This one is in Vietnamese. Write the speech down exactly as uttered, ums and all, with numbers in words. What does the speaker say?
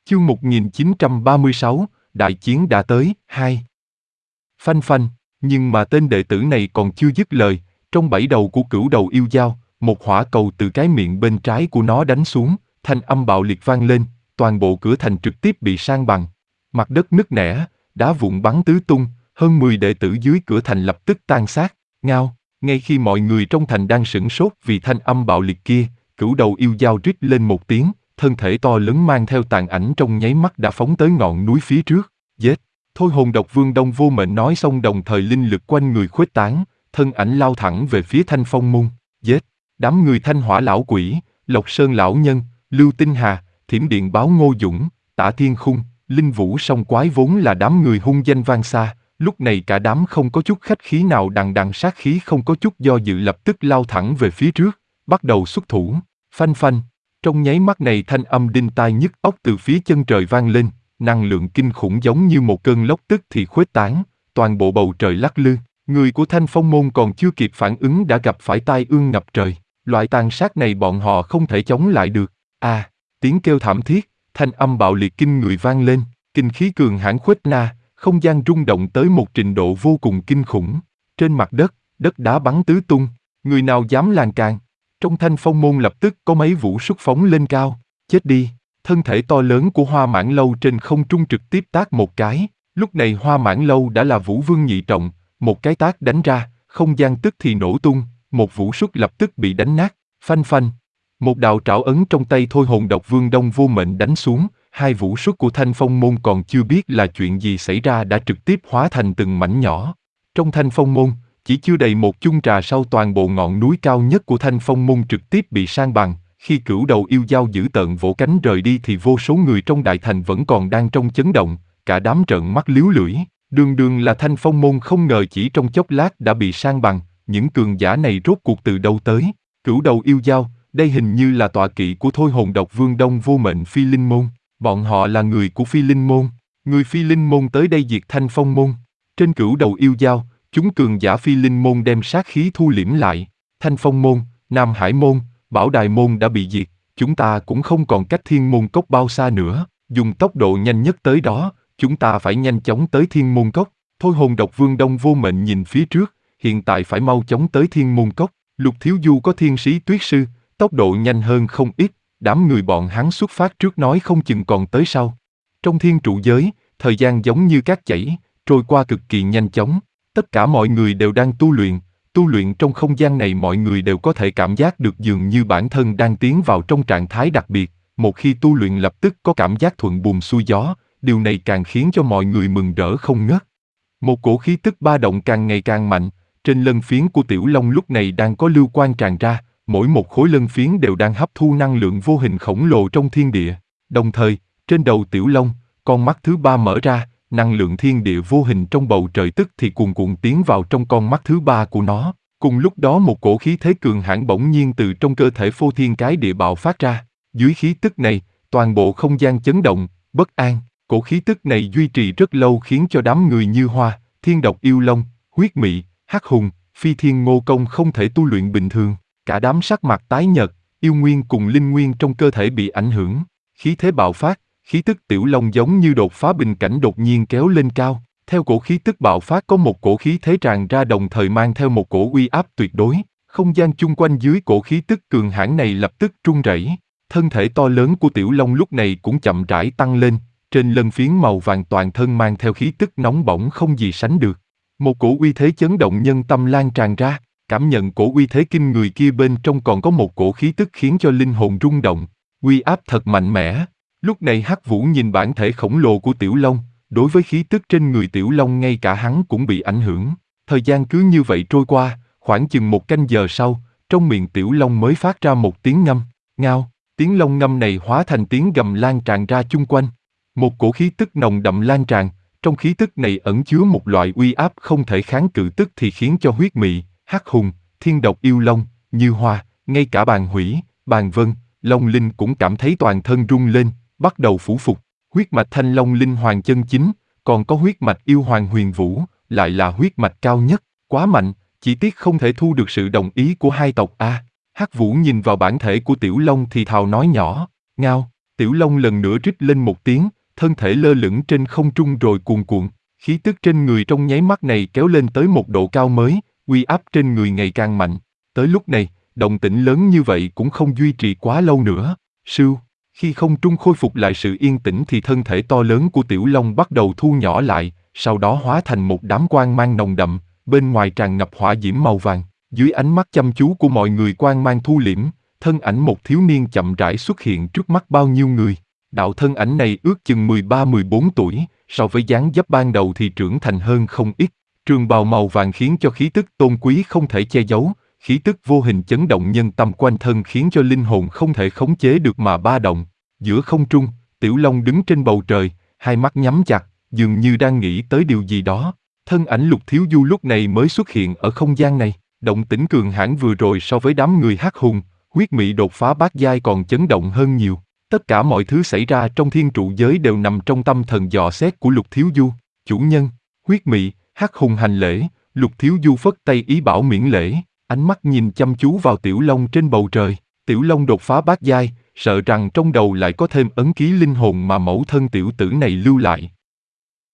Chương một nghìn chín trăm ba mươi sáu, Đại chiến đã tới, hai. Phanh phanh, nhưng mà tên đệ tử này còn chưa dứt lời, trong bảy đầu của cửu đầu yêu dao, một hỏa cầu từ cái miệng bên trái của nó đánh xuống, thanh âm bạo liệt vang lên, toàn bộ cửa thành trực tiếp bị san bằng. Mặt đất nứt nẻ, đá vụn bắn tứ tung, hơn mười đệ tử dưới cửa thành lập tức tan xác, ngao. Ngay khi mọi người trong thành đang sửng sốt vì thanh âm bạo liệt kia, cửu đầu yêu dao rít lên một tiếng, thân thể to lớn mang theo tàn ảnh trong nháy mắt đã phóng tới ngọn núi phía trước. Giết! Thôi hồn độc vương Đông Vô Mệnh nói xong đồng thời linh lực quanh người khuếch tán, thân ảnh lao thẳng về phía Thanh Phong môn. Giết! Đám người Thanh Hỏa lão quỷ, Lộc Sơn lão nhân, Lưu Tinh Hà, Thiểm Điện báo Ngô Dũng, Tả Thiên Khung, Linh Vũ song quái vốn là đám người hung danh vang xa, lúc này cả đám không có chút khách khí nào, đằng đằng sát khí không có chút do dự lập tức lao thẳng về phía trước, bắt đầu xuất thủ. Phanh phanh! Trong nháy mắt này thanh âm đinh tai nhức óc từ phía chân trời vang lên, năng lượng kinh khủng giống như một cơn lốc tức thì khuếch tán, toàn bộ bầu trời lắc lư. Người của Thanh Phong môn còn chưa kịp phản ứng đã gặp phải tai ương ngập trời. Loại tàn sát này bọn họ không thể chống lại được. À, tiếng kêu thảm thiết, thanh âm bạo liệt kinh người vang lên, kinh khí cường hãn khuếch na, không gian rung động tới một trình độ vô cùng kinh khủng. Trên mặt đất, đất đá bắn tứ tung, người nào dám làm càn. Trong Thanh Phong môn lập tức có mấy vũ súc phóng lên cao, chết đi. Thân thể to lớn của Hoa Mãn Lâu trên không trung trực tiếp tát một cái, lúc này Hoa Mãn Lâu đã là vũ vương nhị trọng, một cái tát đánh ra, không gian tức thì nổ tung, một vũ súc lập tức bị đánh nát, phanh phanh. Một đạo trảo ấn trong tay Thôi hồn độc vương Đông Vô Mệnh đánh xuống, hai vũ súc của Thanh Phong môn còn chưa biết là chuyện gì xảy ra đã trực tiếp hóa thành từng mảnh nhỏ. Trong Thanh Phong môn, chỉ chưa đầy một chung trà sau toàn bộ ngọn núi cao nhất của Thanh Phong môn trực tiếp bị san bằng, khi cửu đầu yêu dao dữ tợn vỗ cánh rời đi thì vô số người trong đại thành vẫn còn đang trong chấn động, cả đám trợn mắt liếu lưỡi, đường đường là Thanh Phong môn không ngờ chỉ trong chốc lát đã bị san bằng, những cường giả này rốt cuộc từ đâu tới. Cửu đầu yêu dao, đây hình như là tọa kỵ của Thôi hồn độc vương Đông Vô Mệnh Phi Linh môn, bọn họ là người của Phi Linh môn, người Phi Linh môn tới đây diệt Thanh Phong môn. Trên cửu đầu yêu dao, chúng cường giả Phi Linh môn đem sát khí thu liễm lại, Thanh Phong môn, Nam Hải môn, Bảo Đài môn đã bị diệt, chúng ta cũng không còn cách Thiên Môn Cốc bao xa nữa, dùng tốc độ nhanh nhất tới đó, chúng ta phải nhanh chóng tới Thiên Môn Cốc. Thôi hồn độc vương Đông Vô Mệnh nhìn phía trước, hiện tại phải mau chóng tới Thiên Môn Cốc. Lục Thiếu Du có thiên sĩ tuyết sư, tốc độ nhanh hơn không ít, đám người bọn hắn xuất phát trước nói không chừng còn tới sau. Trong thiên trụ giới, thời gian giống như cát chảy, trôi qua cực kỳ nhanh chóng, tất cả mọi người đều đang tu luyện. Tu luyện trong không gian này mọi người đều có thể cảm giác được dường như bản thân đang tiến vào trong trạng thái đặc biệt, một khi tu luyện lập tức có cảm giác thuận buồm xuôi gió, điều này càng khiến cho mọi người mừng rỡ không ngớt. Một cổ khí tức ba động càng ngày càng mạnh, trên lân phiến của Tiểu Long lúc này đang có lưu quang tràn ra, mỗi một khối lân phiến đều đang hấp thu năng lượng vô hình khổng lồ trong thiên địa. Đồng thời, trên đầu Tiểu Long, con mắt thứ ba mở ra, năng lượng thiên địa vô hình trong bầu trời tức thì cuồn cuộn tiến vào trong con mắt thứ ba của nó. Cùng lúc đó một cổ khí thế cường hãn bỗng nhiên từ trong cơ thể Phô Thiên Cái Địa bạo phát ra. Dưới khí tức này, toàn bộ không gian chấn động, bất an. Cổ khí tức này duy trì rất lâu khiến cho đám người như Hoa, Thiên Độc Yêu Long, Huyết Mị, Hắc Hùng, Phi Thiên Ngô Công không thể tu luyện bình thường. Cả đám sắc mặt tái nhợt, yêu nguyên cùng linh nguyên trong cơ thể bị ảnh hưởng. Khí thế bạo phát, khí tức Tiểu Long giống như đột phá bình cảnh đột nhiên kéo lên cao. Theo cổ khí tức bạo phát có một cổ khí thế tràn ra đồng thời mang theo một cổ uy áp tuyệt đối. Không gian chung quanh dưới cổ khí tức cường hãn này lập tức rung rẩy. Thân thể to lớn của Tiểu Long lúc này cũng chậm rãi tăng lên. Trên lân phiến màu vàng toàn thân mang theo khí tức nóng bỏng không gì sánh được. Một cổ uy thế chấn động nhân tâm lan tràn ra. Cảm nhận cổ uy thế kinh người kia bên trong còn có một cổ khí tức khiến cho linh hồn rung động. Uy áp thật mạnh mẽ. Lúc này Hắc Vũ nhìn bản thể khổng lồ của Tiểu Long. Đối với khí tức trên người Tiểu Long ngay cả hắn cũng bị ảnh hưởng. Thời gian cứ như vậy trôi qua, khoảng chừng một canh giờ sau, trong miệng Tiểu Long mới phát ra một tiếng ngâm, ngao. Tiếng long ngâm này hóa thành tiếng gầm lan tràn ra chung quanh. Một cổ khí tức nồng đậm lan tràn, trong khí tức này ẩn chứa một loại uy áp không thể kháng cự tức thì khiến cho Huyết Mị, Hắc Hùng, Thiên Độc Yêu Long, Như Hoa, ngay cả Bàn Hủy, Bàn Vân, Long Linh cũng cảm thấy toàn thân rung lên, bắt đầu phủ phục. Huyết mạch Thanh Long Linh Hoàng chân chính, còn có huyết mạch Yêu Hoàng Huyền Vũ, lại là huyết mạch cao nhất, quá mạnh, chỉ tiếc không thể thu được sự đồng ý của hai tộc A. Hắc Vũ nhìn vào bản thể của Tiểu Long thì thào nói nhỏ, ngao, Tiểu Long lần nữa rít lên một tiếng, thân thể lơ lửng trên không trung rồi cuồn cuộn. Khí tức trên người trong nháy mắt này kéo lên tới một độ cao mới, uy áp trên người ngày càng mạnh. Tới lúc này, động tĩnh lớn như vậy cũng không duy trì quá lâu nữa. Sưu, khi không trung khôi phục lại sự yên tĩnh thì thân thể to lớn của Tiểu Long bắt đầu thu nhỏ lại, sau đó hóa thành một đám quang mang nồng đậm, bên ngoài tràn ngập hỏa diễm màu vàng. Dưới ánh mắt chăm chú của mọi người quang mang thu liễm, thân ảnh một thiếu niên chậm rãi xuất hiện trước mắt bao nhiêu người. Đạo thân ảnh này ước chừng mười ba mười bốn tuổi, so với dáng dấp ban đầu thì trưởng thành hơn không ít. Trường bào màu vàng khiến cho khí tức tôn quý không thể che giấu, khí tức vô hình chấn động nhân tâm quanh thân khiến cho linh hồn không thể khống chế được mà ba động. Giữa không trung, Tiểu Long đứng trên bầu trời, hai mắt nhắm chặt, dường như đang nghĩ tới điều gì đó. Thân ảnh Lục Thiếu Du lúc này mới xuất hiện ở không gian này. Động tĩnh cường hãn vừa rồi so với đám người hắc hùng, huyết mị đột phá bát giai còn chấn động hơn nhiều. Tất cả mọi thứ xảy ra trong thiên trụ giới đều nằm trong tâm thần dò xét của Lục Thiếu Du. Chủ nhân, huyết mị, hắc hùng hành lễ, Lục Thiếu Du phất tay ý bảo miễn lễ, ánh mắt nhìn chăm chú vào Tiểu Long trên bầu trời. Tiểu Long đột phá bát giai, sợ rằng trong đầu lại có thêm ấn ký linh hồn mà mẫu thân tiểu tử này lưu lại.